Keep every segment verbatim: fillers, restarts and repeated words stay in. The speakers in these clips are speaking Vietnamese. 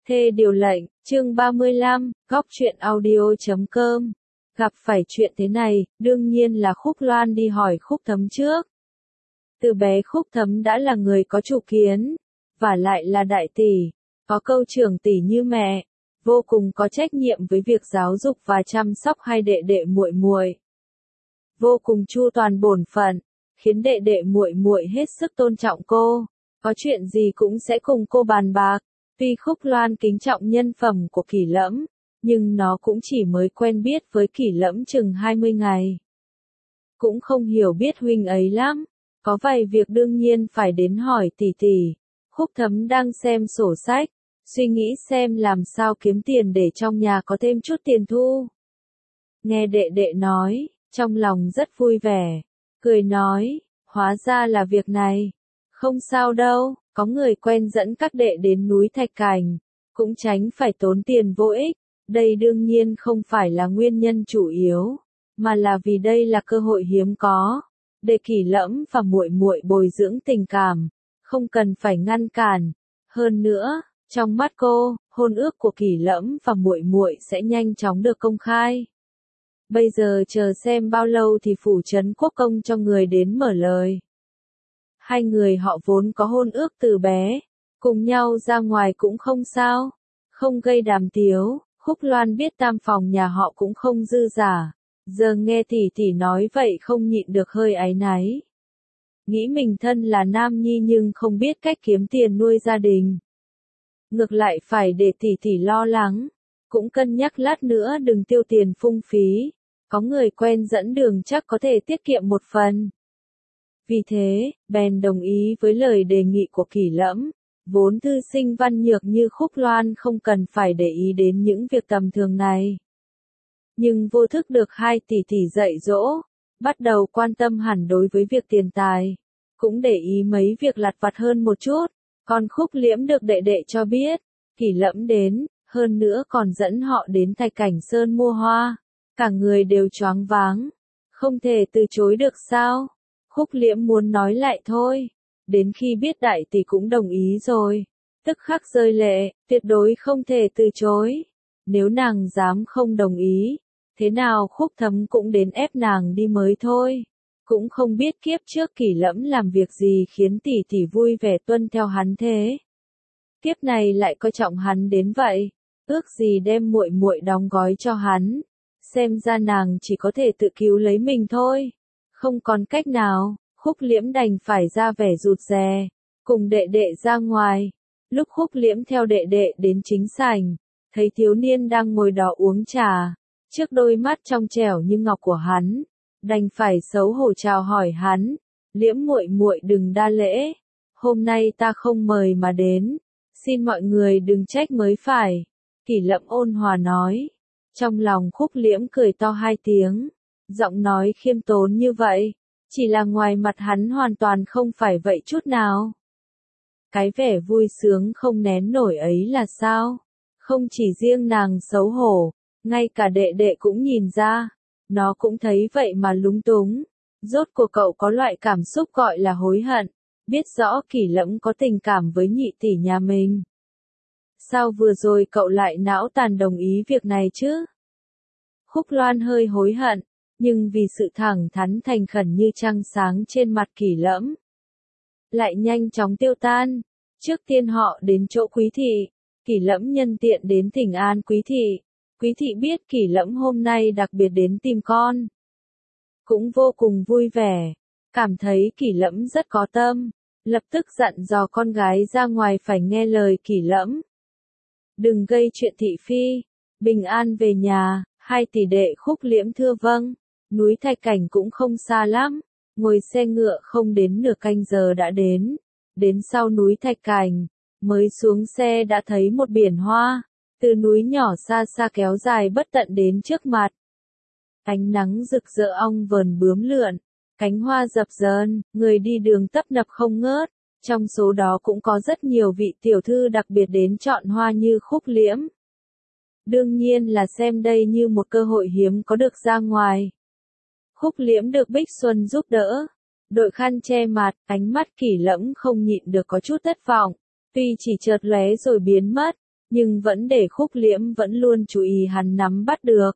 Thê điều lệnh, chương ba mươi lăm, góc truyện audio chấm com. Gặp phải chuyện thế này, đương nhiên là Khúc Loan đi hỏi Khúc Thấm trước. Từ bé Khúc Thấm đã là người có chủ kiến, và lại là đại tỷ, có câu trưởng tỷ như mẹ, vô cùng có trách nhiệm với việc giáo dục và chăm sóc hai đệ đệ muội muội. Vô cùng chu toàn bổn phận, khiến đệ đệ muội muội hết sức tôn trọng cô, có chuyện gì cũng sẽ cùng cô bàn bạc. Tuy Khúc Loan kính trọng nhân phẩm của Kỷ Lẫm, nhưng nó cũng chỉ mới quen biết với Kỷ Lẫm chừng hai mươi ngày. Cũng không hiểu biết huynh ấy lắm, có vài việc đương nhiên phải đến hỏi tỷ tỷ. Khúc Thấm đang xem sổ sách, suy nghĩ xem làm sao kiếm tiền để trong nhà có thêm chút tiền thu. Nghe đệ đệ nói, trong lòng rất vui vẻ, cười nói, hóa ra là việc này. Không sao đâu, có người quen dẫn các đệ đến núi Thạch Cảnh, cũng tránh phải tốn tiền vô ích. Đây đương nhiên không phải là nguyên nhân chủ yếu, mà là vì đây là cơ hội hiếm có, để Kỷ Lẫm và muội muội bồi dưỡng tình cảm, không cần phải ngăn cản. Hơn nữa, trong mắt cô, hôn ước của Kỷ Lẫm và muội muội sẽ nhanh chóng được công khai. Bây giờ chờ xem bao lâu thì phủ trấn quốc công cho người đến mở lời. Hai người họ vốn có hôn ước từ bé, cùng nhau ra ngoài cũng không sao, không gây đàm tiếu. Khúc Loan biết tam phòng nhà họ cũng không dư giả, giờ nghe tỷ tỷ nói vậy không nhịn được hơi áy náy. Nghĩ mình thân là nam nhi nhưng không biết cách kiếm tiền nuôi gia đình. Ngược lại phải để tỷ tỷ lo lắng, cũng cân nhắc lát nữa đừng tiêu tiền phung phí, có người quen dẫn đường chắc có thể tiết kiệm một phần. Vì thế, bèn đồng ý với lời đề nghị của Kỷ Lẫm, vốn thư sinh văn nhược như Khúc Loan không cần phải để ý đến những việc tầm thường này. Nhưng vô thức được hai tỷ tỷ dạy dỗ, bắt đầu quan tâm hẳn đối với việc tiền tài, cũng để ý mấy việc lặt vặt hơn một chút. Còn Khúc Liễm được đệ đệ cho biết, Kỷ Lẫm đến, hơn nữa còn dẫn họ đến Thạch Cảnh Sơn mua hoa, cả người đều choáng váng, không thể từ chối được sao? Khúc Liễm muốn nói lại thôi, đến khi biết đại tỷ cũng đồng ý rồi, tức khắc rơi lệ, tuyệt đối không thể từ chối. Nếu nàng dám không đồng ý, thế nào Khúc Thấm cũng đến ép nàng đi mới thôi. Cũng không biết kiếp trước Kỷ Lẫm làm việc gì khiến tỷ tỷ vui vẻ tuân theo hắn thế. Kiếp này lại coi trọng hắn đến vậy, ước gì đem muội muội đóng gói cho hắn. Xem ra nàng chỉ có thể tự cứu lấy mình thôi. Không còn cách nào, Khúc Liễm đành phải ra vẻ rụt rè, cùng đệ đệ ra ngoài. Lúc Khúc Liễm theo đệ đệ đến chính sảnh, thấy thiếu niên đang ngồi đó uống trà, trước đôi mắt trong trẻo như ngọc của hắn, đành phải xấu hổ chào hỏi hắn, Liễm muội muội đừng đa lễ, hôm nay ta không mời mà đến, xin mọi người đừng trách mới phải. Kỷ Lẫm ôn hòa nói, trong lòng Khúc Liễm cười to hai tiếng. Giọng nói khiêm tốn như vậy, chỉ là ngoài mặt hắn hoàn toàn không phải vậy chút nào. Cái vẻ vui sướng không nén nổi ấy là sao? Không chỉ riêng nàng xấu hổ, ngay cả đệ đệ cũng nhìn ra, nó cũng thấy vậy mà lúng túng. Rốt cuộc cậu có loại cảm xúc gọi là hối hận, biết rõ Kỷ Lẫm có tình cảm với nhị tỷ nhà mình. Sao vừa rồi cậu lại não tàn đồng ý việc này chứ? Khúc Loan hơi hối hận, nhưng vì sự thẳng thắn thành khẩn như trăng sáng trên mặt Kỷ Lẫm, lại nhanh chóng tiêu tan. Trước tiên họ đến chỗ Quý thị, Kỷ Lẫm nhân tiện đến thỉnh an Quý thị. Quý thị biết Kỷ Lẫm hôm nay đặc biệt đến tìm con, cũng vô cùng vui vẻ, cảm thấy Kỷ Lẫm rất có tâm, lập tức dặn dò con gái ra ngoài phải nghe lời Kỷ Lẫm, đừng gây chuyện thị phi, bình an về nhà. Hai tỷ đệ Khúc Liễm thưa vâng. Núi Thạch Cảnh cũng không xa lắm, ngồi xe ngựa không đến nửa canh giờ đã đến. Đến sau núi Thạch Cảnh, mới xuống xe đã thấy một biển hoa, từ núi nhỏ xa xa kéo dài bất tận đến trước mặt. Ánh nắng rực rỡ ong vờn bướm lượn, cánh hoa dập dờn, người đi đường tấp nập không ngớt, trong số đó cũng có rất nhiều vị tiểu thư đặc biệt đến chọn hoa như Khúc Liễm. Đương nhiên là xem đây như một cơ hội hiếm có được ra ngoài. Khúc Liễm được Bích Xuân giúp đỡ, đội khăn che mặt, ánh mắt Kỷ Lẫm không nhịn được có chút thất vọng, tuy chỉ chợt lóe rồi biến mất, nhưng vẫn để Khúc Liễm vẫn luôn chú ý hắn nắm bắt được.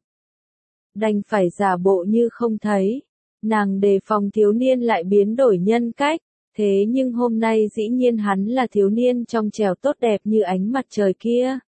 Đành phải giả bộ như không thấy, nàng đề phòng thiếu niên lại biến đổi nhân cách, thế nhưng hôm nay dĩ nhiên hắn là thiếu niên trong trẻo tốt đẹp như ánh mặt trời kia.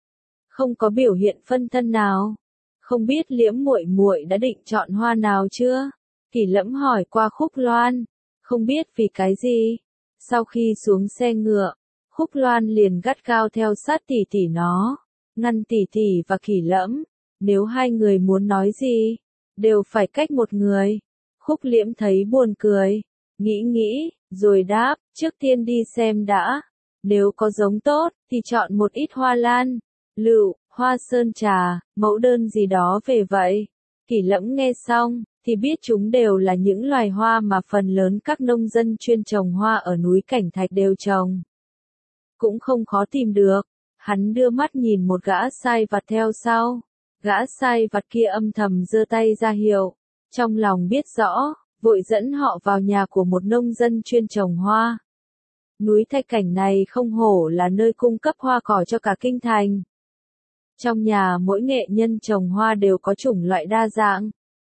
Không có biểu hiện phân thân nào. Không biết Liễm muội muội đã định chọn hoa nào chưa? Kỷ Lẫm hỏi qua Khúc Loan. Không biết vì cái gì. Sau khi xuống xe ngựa, Khúc Loan liền gắt gao theo sát tỷ tỷ nó, ngăn tỷ tỷ và Kỷ Lẫm. Nếu hai người muốn nói gì, đều phải cách một người. Khúc Liễm thấy buồn cười, nghĩ nghĩ, rồi đáp, trước tiên đi xem đã. Nếu có giống tốt, thì chọn một ít hoa lan, lựu, hoa sơn trà, mẫu đơn gì đó về vậy. Kỷ Lẫm nghe xong, thì biết chúng đều là những loài hoa mà phần lớn các nông dân chuyên trồng hoa ở núi Cảnh Thạch đều trồng. Cũng không khó tìm được. Hắn đưa mắt nhìn một gã sai vặt theo sau. Gã sai vặt kia âm thầm giơ tay ra hiệu, trong lòng biết rõ, vội dẫn họ vào nhà của một nông dân chuyên trồng hoa. Núi Thạch Cảnh này không hổ là nơi cung cấp hoa cỏ cho cả kinh thành. Trong nhà mỗi nghệ nhân trồng hoa đều có chủng loại đa dạng.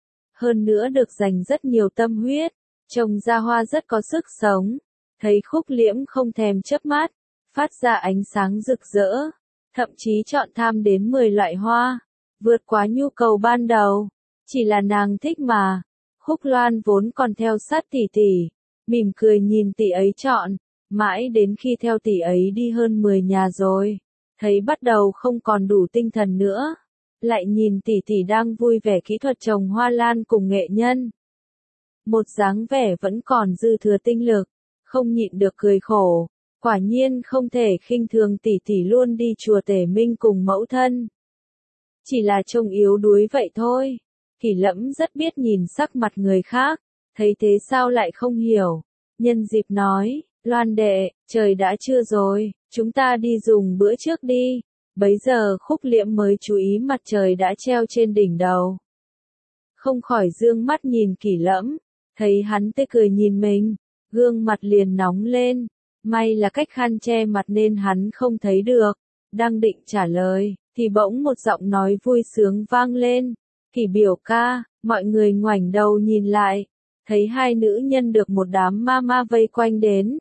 Hơn nữa được dành rất nhiều tâm huyết, trồng ra hoa rất có sức sống. Thấy Khúc Liễm không thèm chớp mắt, phát ra ánh sáng rực rỡ, thậm chí chọn tham đến mười loại hoa, vượt quá nhu cầu ban đầu. Chỉ là nàng thích mà. Khúc Loan vốn còn theo sát tỷ tỷ, mỉm cười nhìn tỷ ấy chọn, mãi đến khi theo tỷ ấy đi hơn mười nhà rồi, thấy bắt đầu không còn đủ tinh thần nữa, lại nhìn tỷ tỷ đang vui vẻ kỹ thuật trồng hoa lan cùng nghệ nhân. Một dáng vẻ vẫn còn dư thừa tinh lực, không nhịn được cười khổ, quả nhiên không thể khinh thường tỷ tỷ luôn đi chùa Tể Minh cùng mẫu thân. Chỉ là trông yếu đuối vậy thôi. Kỷ Lẫm rất biết nhìn sắc mặt người khác, thấy thế sao lại không hiểu. Nhân dịp nói, Loan đệ, trời đã trưa rồi, chúng ta đi dùng bữa trước đi. Bấy giờ Khúc Liễm mới chú ý mặt trời đã treo trên đỉnh đầu. Không khỏi dương mắt nhìn Kỷ Lẫm, thấy hắn tươi cười nhìn mình, gương mặt liền nóng lên. May là cách khăn che mặt nên hắn không thấy được. Đang định trả lời, thì bỗng một giọng nói vui sướng vang lên. Kỷ biểu ca, mọi người ngoảnh đầu nhìn lại, thấy hai nữ nhân được một đám ma ma vây quanh đến.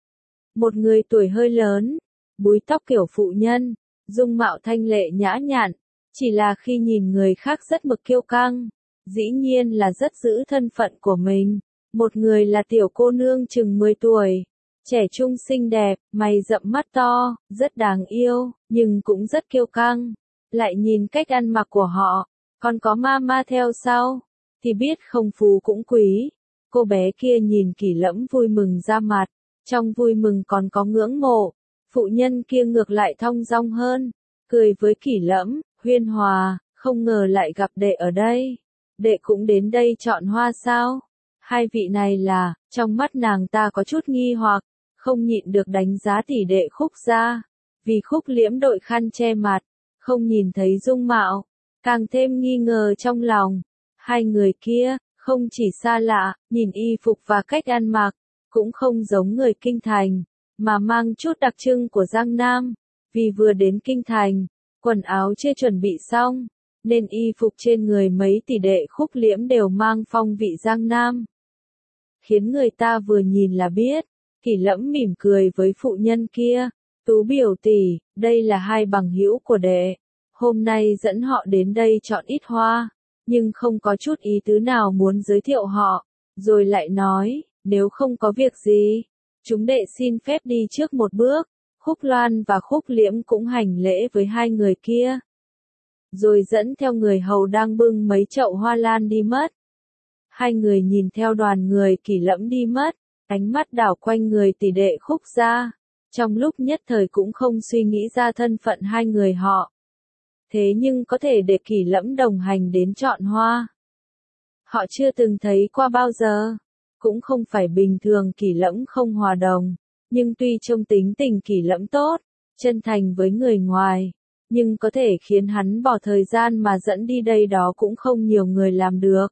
Một người tuổi hơi lớn, búi tóc kiểu phụ nhân, dung mạo thanh lệ nhã nhặn, chỉ là khi nhìn người khác rất mực kiêu căng, dĩ nhiên là rất giữ thân phận của mình. Một người là tiểu cô nương chừng mười tuổi, trẻ trung xinh đẹp, mày rậm mắt to, rất đáng yêu, nhưng cũng rất kiêu căng. Lại nhìn cách ăn mặc của họ, còn có ma ma theo sau, thì biết không phú cũng quý. Cô bé kia nhìn Kỷ Lẫm vui mừng ra mặt, trong vui mừng còn có ngưỡng mộ. Phụ nhân kia ngược lại thong dong hơn, cười với Kỷ Lẫm, huyên hòa, không ngờ lại gặp đệ ở đây. Đệ cũng đến đây chọn hoa sao? Hai vị này là, trong mắt nàng ta có chút nghi hoặc, không nhịn được đánh giá tỷ đệ Khúc gia. Vì Khúc Liễm đội khăn che mặt, không nhìn thấy dung mạo, càng thêm nghi ngờ trong lòng. Hai người kia, không chỉ xa lạ, nhìn y phục và cách ăn mặc, cũng không giống người kinh thành, mà mang chút đặc trưng của Giang Nam. Vì vừa đến kinh thành, quần áo chưa chuẩn bị xong, nên y phục trên người mấy tỷ đệ Khúc Liễm đều mang phong vị Giang Nam. Khiến người ta vừa nhìn là biết. Kỷ Lẫm mỉm cười với phụ nhân kia, Tú biểu tỷ, đây là hai bằng hữu của đệ. Hôm nay dẫn họ đến đây chọn ít hoa, nhưng không có chút ý tứ nào muốn giới thiệu họ. Rồi lại nói, nếu không có việc gì, chúng đệ xin phép đi trước một bước. Khúc Loan và Khúc Liễm cũng hành lễ với hai người kia, rồi dẫn theo người hầu đang bưng mấy chậu hoa lan đi mất. Hai người nhìn theo đoàn người Kỷ Lẫm đi mất, ánh mắt đảo quanh người tỷ đệ Khúc gia, trong lúc nhất thời cũng không suy nghĩ ra thân phận hai người họ. Thế nhưng có thể để Kỷ Lẫm đồng hành đến chọn hoa, họ chưa từng thấy qua bao giờ. Cũng không phải bình thường Kỷ Lẫm không hòa đồng, nhưng tuy trông tính tình Kỷ Lẫm tốt, chân thành với người ngoài, nhưng có thể khiến hắn bỏ thời gian mà dẫn đi đây đó cũng không nhiều người làm được.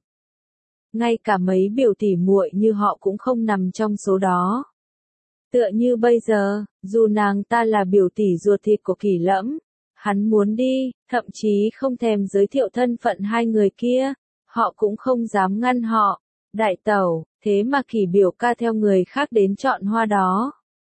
Ngay cả mấy biểu tỷ muội như họ cũng không nằm trong số đó. Tựa như bây giờ, dù nàng ta là biểu tỷ ruột thịt của Kỷ Lẫm, Hắn muốn đi, thậm chí không thèm giới thiệu thân phận hai người kia, họ cũng không dám ngăn họ. Đại tẩu, thế mà Kỳ biểu ca theo người khác đến chọn hoa đó.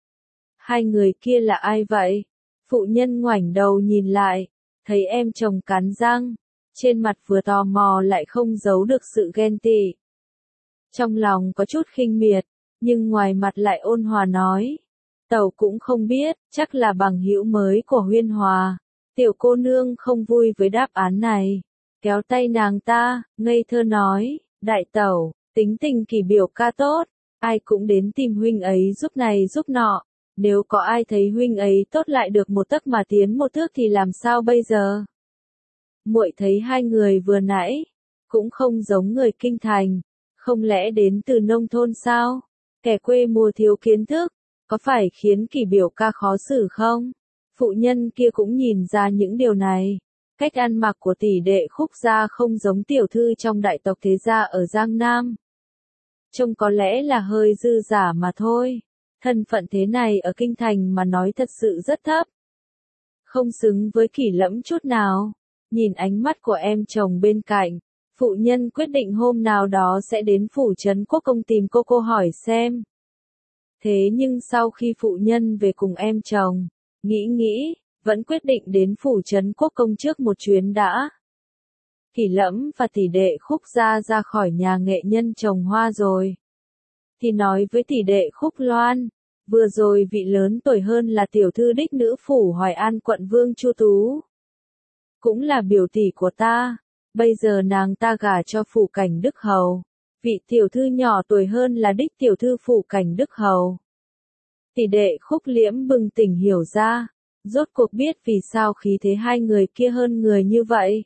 Hai người kia là ai vậy? Phụ nhân ngoảnh đầu nhìn lại, thấy em chồng cắn răng, trên mặt vừa tò mò lại không giấu được sự ghen tị. Trong lòng có chút khinh miệt, nhưng ngoài mặt lại ôn hòa nói. Tẩu cũng không biết, chắc là bằng hữu mới của Huyên Hòa. Tiểu cô nương không vui với đáp án này, kéo tay nàng ta, ngây thơ nói, đại tẩu, tính tình Kỳ biểu ca tốt, ai cũng đến tìm huynh ấy giúp này giúp nọ, nếu có ai thấy huynh ấy tốt lại được một tấc mà tiến một thước thì làm sao bây giờ? Muội thấy hai người vừa nãy, cũng không giống người kinh thành, không lẽ đến từ nông thôn sao? Kẻ quê mùa thiếu kiến thức, có phải khiến Kỳ biểu ca khó xử không? Phụ nhân kia cũng nhìn ra những điều này. Cách ăn mặc của tỷ đệ Khúc gia không giống tiểu thư trong đại tộc thế gia ở Giang Nam. Trông có lẽ là hơi dư giả mà thôi. Thân phận thế này ở kinh thành mà nói thật sự rất thấp. Không xứng với Kỳ Lẫm chút nào. Nhìn ánh mắt của em chồng bên cạnh, phụ nhân quyết định hôm nào đó sẽ đến phủ trấn quốc công tìm cô cô hỏi xem. Thế nhưng sau khi phụ nhân về cùng em chồng, nghĩ nghĩ, vẫn quyết định đến phủ trấn quốc công trước một chuyến đã. Kỳ Lẫm và tỷ đệ Khúc gia ra khỏi nhà nghệ nhân trồng hoa rồi. Thì nói với tỷ đệ Khúc Loan, vừa rồi vị lớn tuổi hơn là tiểu thư đích nữ phủ Hoài An quận Vương Chu Tú. Cũng là biểu tỷ của ta, bây giờ nàng ta gả cho phủ cảnh Đức Hầu. Vị tiểu thư nhỏ tuổi hơn là đích tiểu thư phủ cảnh Đức Hầu. Tỷ đệ Khúc Liễm bừng tỉnh hiểu ra, rốt cuộc biết vì sao khí thế hai người kia hơn người như vậy.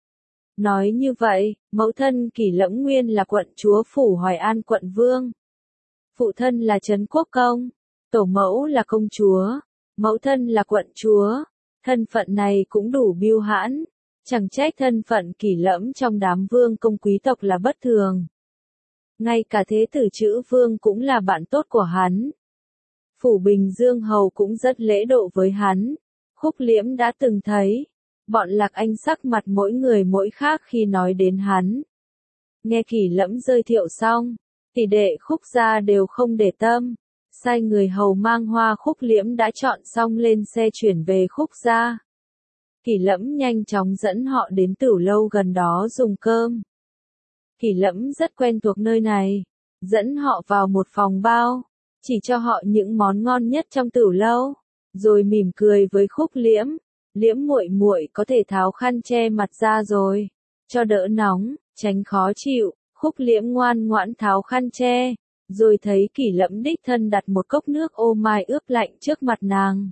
Nói như vậy, mẫu thân Kỳ Lẫm nguyên là quận chúa phủ Hoài An quận Vương. Phụ thân là trấn quốc công, tổ mẫu là công chúa, mẫu thân là quận chúa. Thân phận này cũng đủ biêu hãn, chẳng trách thân phận Kỳ Lẫm trong đám vương công quý tộc là bất thường. Ngay cả thế tử chữ Vương cũng là bạn tốt của hắn. Phủ Bình Dương Hầu cũng rất lễ độ với hắn. Khúc Liễm đã từng thấy, bọn Lạc Anh sắc mặt mỗi người mỗi khác khi nói đến hắn. Nghe Kỳ Lẫm giới thiệu xong, tỷ đệ Khúc gia đều không để tâm. Sai người hầu mang hoa Khúc Liễm đã chọn xong lên xe chuyển về Khúc gia. Kỳ Lẫm nhanh chóng dẫn họ đến tửu lâu gần đó dùng cơm. Kỳ Lẫm rất quen thuộc nơi này, dẫn họ vào một phòng bao, chỉ cho họ những món ngon nhất trong tửu lâu, rồi mỉm cười với Khúc Liễm, Liễm muội muội có thể tháo khăn che mặt ra rồi, cho đỡ nóng, tránh khó chịu. Khúc Liễm ngoan ngoãn tháo khăn che, rồi thấy Kỳ Lẫm đích thân đặt một cốc nước ô mai ướp lạnh trước mặt nàng.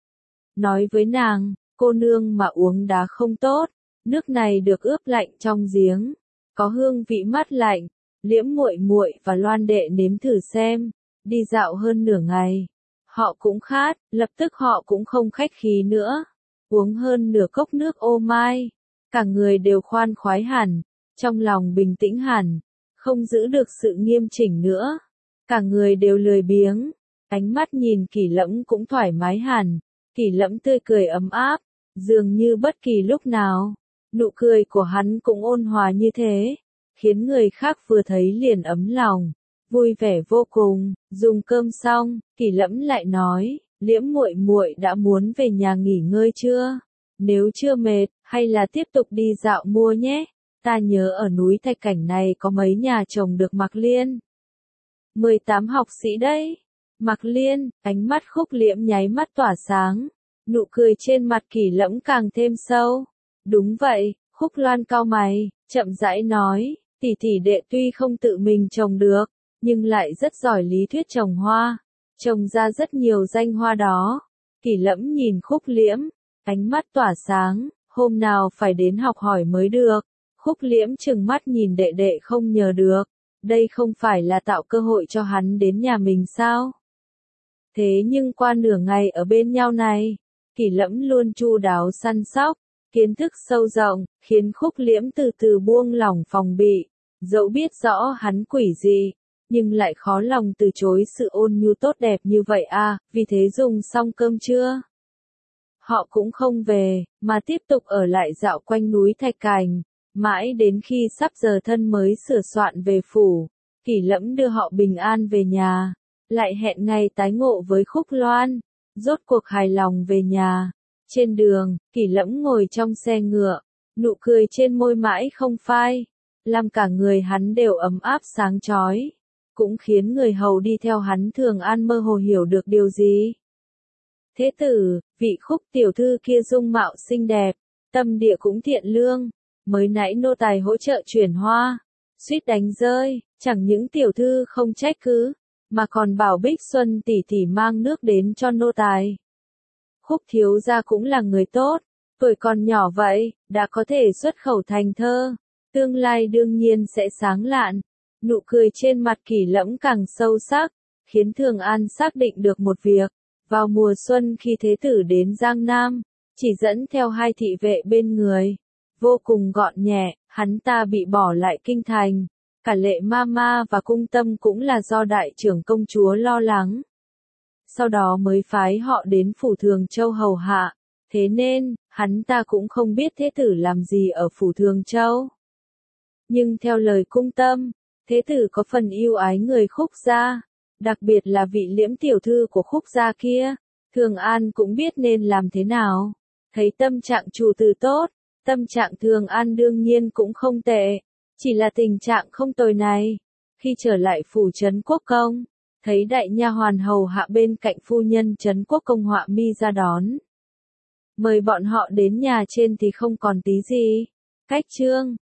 Nói với nàng, cô nương mà uống đá không tốt, nước này được ướp lạnh trong giếng, có hương vị mát lạnh, Liễm muội muội và Loan đệ nếm thử xem. Đi dạo hơn nửa ngày, họ cũng khát, lập tức họ cũng không khách khí nữa, uống hơn nửa cốc nước ô mai, cả người đều khoan khoái hẳn, trong lòng bình tĩnh hẳn, không giữ được sự nghiêm chỉnh nữa, cả người đều lười biếng, ánh mắt nhìn Kỳ Lẫm cũng thoải mái hẳn, Kỳ Lẫm tươi cười ấm áp, dường như bất kỳ lúc nào, nụ cười của hắn cũng ôn hòa như thế, khiến người khác vừa thấy liền ấm lòng, vui vẻ vô cùng. Dùng cơm xong, Kỳ Lẫm lại nói, Liễm muội muội đã muốn về nhà nghỉ ngơi chưa? Nếu chưa mệt, hay là tiếp tục đi dạo mua nhé? Ta nhớ ở núi Thạch Cảnh này có mấy nhà trồng được Mạc Liên. mười tám học sĩ đấy. Mạc Liên, ánh mắt Khúc Liễm nháy mắt tỏa sáng, nụ cười trên mặt Kỳ Lẫm càng thêm sâu. Đúng vậy, Khúc Loan cau mày, chậm rãi nói, tỷ tỷ đệ tuy không tự mình trồng được, nhưng lại rất giỏi lý thuyết trồng hoa, trồng ra rất nhiều danh hoa đó. Kỳ Lẫm nhìn Khúc Liễm, ánh mắt tỏa sáng, hôm nào phải đến học hỏi mới được. Khúc Liễm trừng mắt nhìn đệ đệ không nhờ được, đây không phải là tạo cơ hội cho hắn đến nhà mình sao? Thế nhưng qua nửa ngày ở bên nhau này, Kỳ Lẫm luôn chu đáo săn sóc, kiến thức sâu rộng, khiến Khúc Liễm từ từ buông lỏng phòng bị, dẫu biết rõ hắn quỷ gì, nhưng lại khó lòng từ chối sự ôn nhu tốt đẹp như vậy à, vì thế dùng xong cơm chưa? Họ cũng không về, mà tiếp tục ở lại dạo quanh núi Thạch Cảnh, mãi đến khi sắp giờ thân mới sửa soạn về phủ. Kỷ Lẫm đưa họ bình an về nhà, lại hẹn ngày tái ngộ với Khúc Loan, rốt cuộc hài lòng về nhà. Trên đường, Kỷ Lẫm ngồi trong xe ngựa, nụ cười trên môi mãi không phai, làm cả người hắn đều ấm áp sáng chói, cũng khiến người hầu đi theo hắn Thường An mơ hồ hiểu được điều gì. Thế tử, vị Khúc tiểu thư kia dung mạo xinh đẹp, tâm địa cũng thiện lương, mới nãy nô tài hỗ trợ chuyển hoa, suýt đánh rơi, chẳng những tiểu thư không trách cứ, mà còn bảo Bích Xuân tỷ tỷ mang nước đến cho nô tài. Khúc thiếu gia cũng là người tốt, tuổi còn nhỏ vậy, đã có thể xuất khẩu thành thơ, tương lai đương nhiên sẽ sáng lạn. Nụ cười trên mặt Kỷ Lẫm càng sâu sắc, khiến Thường An xác định được một việc. Vào mùa xuân khi thế tử đến Giang Nam, chỉ dẫn theo hai thị vệ bên người, vô cùng gọn nhẹ, hắn ta bị bỏ lại kinh thành. Cả Lệ Mama và Cung Tâm cũng là do đại trưởng công chúa lo lắng. Sau đó mới phái họ đến phủ Thường Châu hầu hạ, thế nên, hắn ta cũng không biết thế tử làm gì ở phủ Thường Châu. Nhưng theo lời Cung Tâm, thế tử có phần yêu ái người Khúc gia, đặc biệt là vị Liễm tiểu thư của Khúc gia kia. Thường An cũng biết nên làm thế nào. Thấy tâm trạng chủ tử tốt, tâm trạng Thường An đương nhiên cũng không tệ, chỉ là tình trạng không tồi này. Khi trở lại phủ Trấn Quốc Công, thấy đại nha hoàn hầu hạ bên cạnh phu nhân Trấn Quốc Công Họa Mi ra đón. Mời bọn họ đến nhà trên thì không còn tí gì. Cách trương.